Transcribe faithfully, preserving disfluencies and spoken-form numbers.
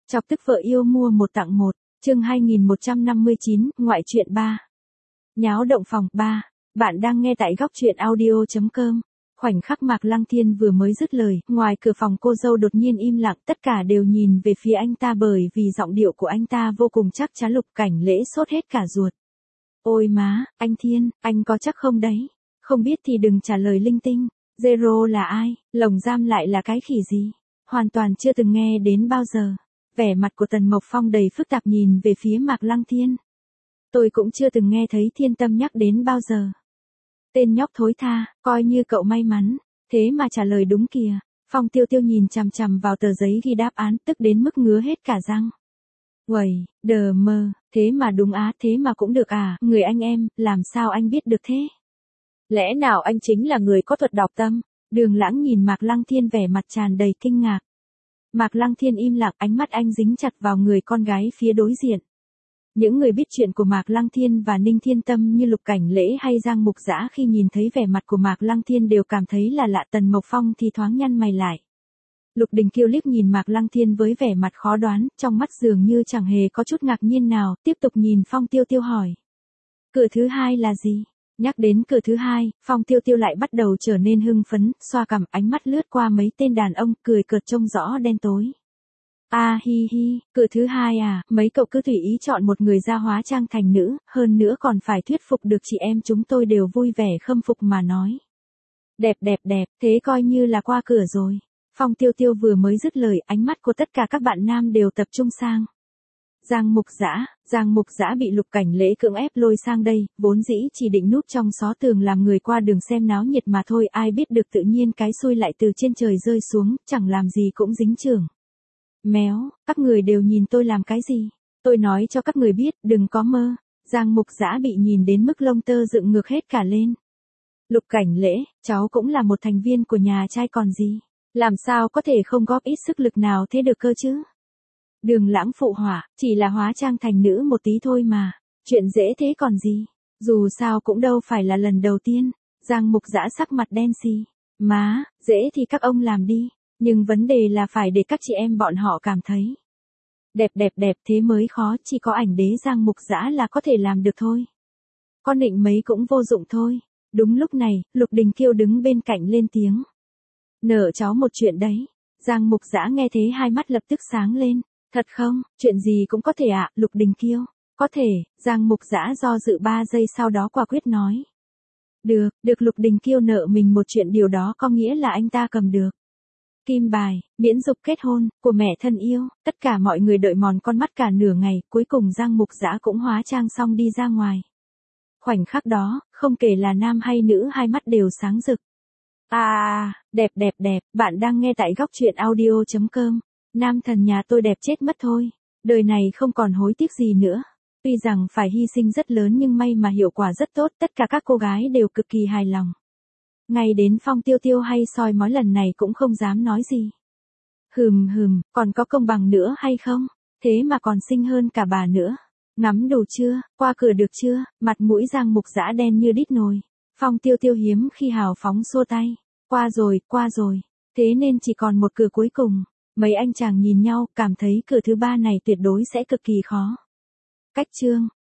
Chọc tức vợ yêu mua một tặng một, chương hai nghìn một trăm năm mươi chín, ngoại truyện ba. Nháo động phòng ba. Bạn đang nghe tại góc truyện audio chấm com. Khoảnh khắc Mạc Lăng Thiên vừa mới dứt lời, ngoài cửa phòng cô dâu đột nhiên im lặng, tất cả đều nhìn về phía anh ta bởi vì giọng điệu của anh ta vô cùng chắc chắn. Lục Cảnh Lễ sốt hết cả ruột. Ôi má, anh Thiên, anh có chắc không đấy? Không biết thì đừng trả lời linh tinh. Zero là ai? Lồng giam lại là cái khỉ gì? Hoàn toàn chưa từng nghe đến bao giờ. Vẻ mặt của Tần Mộc Phong đầy phức tạp nhìn về phía Mạc Lăng Thiên. Tôi cũng chưa từng nghe thấy Thiên Tâm nhắc đến bao giờ. Tên nhóc thối tha, coi như cậu may mắn, thế mà trả lời đúng kìa. Phong Tiêu Tiêu nhìn chằm chằm vào tờ giấy ghi đáp án, tức đến mức ngứa hết cả răng. Uầy, đờ mơ, thế mà đúng á, thế mà cũng được à, người anh em, làm sao anh biết được thế? Lẽ nào anh chính là người có thuật đọc tâm? Đường Lãng nhìn Mạc Lăng Thiên vẻ mặt tràn đầy kinh ngạc. Mạc Lăng Thiên im lặng, ánh mắt anh dính chặt vào người con gái phía đối diện. Những người biết chuyện của Mạc Lăng Thiên và Ninh Thiên Tâm như Lục Cảnh Lễ hay Giang Mục Dã khi nhìn thấy vẻ mặt của Mạc Lăng Thiên đều cảm thấy là lạ. Tần Mộc Phong thì thoáng nhăn mày lại. Lục Đình Kiêu liếc nhìn Mạc Lăng Thiên với vẻ mặt khó đoán, trong mắt dường như chẳng hề có chút ngạc nhiên nào, tiếp tục nhìn Phong Tiêu Tiêu hỏi. Cửa thứ hai là gì? Nhắc đến cửa thứ hai, Phong Tiêu Tiêu lại bắt đầu trở nên hưng phấn, xoa cằm, ánh mắt lướt qua mấy tên đàn ông, cười cợt trông rõ đen tối. A à, hi hi, cửa thứ hai à, mấy cậu cứ tùy ý chọn một người ra hóa trang thành nữ, hơn nữa còn phải thuyết phục được chị em chúng tôi đều vui vẻ khâm phục mà nói. Đẹp đẹp đẹp, thế coi như là qua cửa rồi. Phong Tiêu Tiêu vừa mới dứt lời, ánh mắt của tất cả các bạn nam đều tập trung sang. Giang Mục Dã, Giang Mục Dã bị Lục Cảnh Lễ cưỡng ép lôi sang đây, vốn dĩ chỉ định núp trong xó tường làm người qua đường xem náo nhiệt mà thôi, ai biết được tự nhiên cái xui lại từ trên trời rơi xuống, chẳng làm gì cũng dính chưởng. Méo, các người đều nhìn tôi làm cái gì? Tôi nói cho các người biết, đừng có mơ. Giang Mục Dã bị nhìn đến mức lông tơ dựng ngược hết cả lên. Lục Cảnh Lễ, cháu cũng là một thành viên của nhà trai còn gì? Làm sao có thể không góp ít sức lực nào thế được cơ chứ? Đường Lãng phụ họa, chỉ là hóa trang thành nữ một tí thôi mà, chuyện dễ thế còn gì, dù sao cũng đâu phải là lần đầu tiên. Giang Mục Dã sắc mặt đen xì, má, dễ thì các ông làm đi, nhưng vấn đề là phải để các chị em bọn họ cảm thấy. Đẹp đẹp đẹp thế mới khó, chỉ có ảnh đế Giang Mục Dã là có thể làm được thôi. Con nịnh mấy cũng vô dụng thôi. Đúng lúc này, Lục Đình Kiêu đứng bên cạnh lên tiếng. Nợ cháu một chuyện đấy. Giang Mục Dã nghe thế hai mắt lập tức sáng lên. Thật không, chuyện gì cũng có thể ạ, à, Lục Đình Kiêu. Có thể, Giang Mục Dã do dự ba giây sau đó quả quyết nói. Được, được. Lục Đình Kiêu nợ mình một chuyện, điều đó có nghĩa là anh ta cầm được. Kim bài, miễn dục kết hôn, của mẹ thân yêu, tất cả mọi người đợi mòn con mắt cả nửa ngày, cuối cùng Giang Mục Dã cũng hóa trang xong đi ra ngoài. Khoảnh khắc đó, không kể là nam hay nữ hai mắt đều sáng rực. À, đẹp đẹp đẹp, bạn đang nghe tại góc truyện audio chấm com. Nam thần nhà tôi đẹp chết mất thôi. Đời này không còn hối tiếc gì nữa. Tuy rằng phải hy sinh rất lớn nhưng may mà hiệu quả rất tốt, tất cả các cô gái đều cực kỳ hài lòng. Ngay đến Phong Tiêu Tiêu hay soi mói lần này cũng không dám nói gì. Hừm hừm, còn có công bằng nữa hay không? Thế mà còn xinh hơn cả bà nữa. Ngắm đủ chưa, qua cửa được chưa? Mặt mũi Giang Mục Dã đen như đít nồi. Phong Tiêu Tiêu hiếm khi hào phóng xua tay. Qua rồi, qua rồi. Thế nên chỉ còn một cửa cuối cùng. Mấy anh chàng nhìn nhau, cảm thấy cửa thứ ba này tuyệt đối sẽ cực kỳ khó. Cách chương,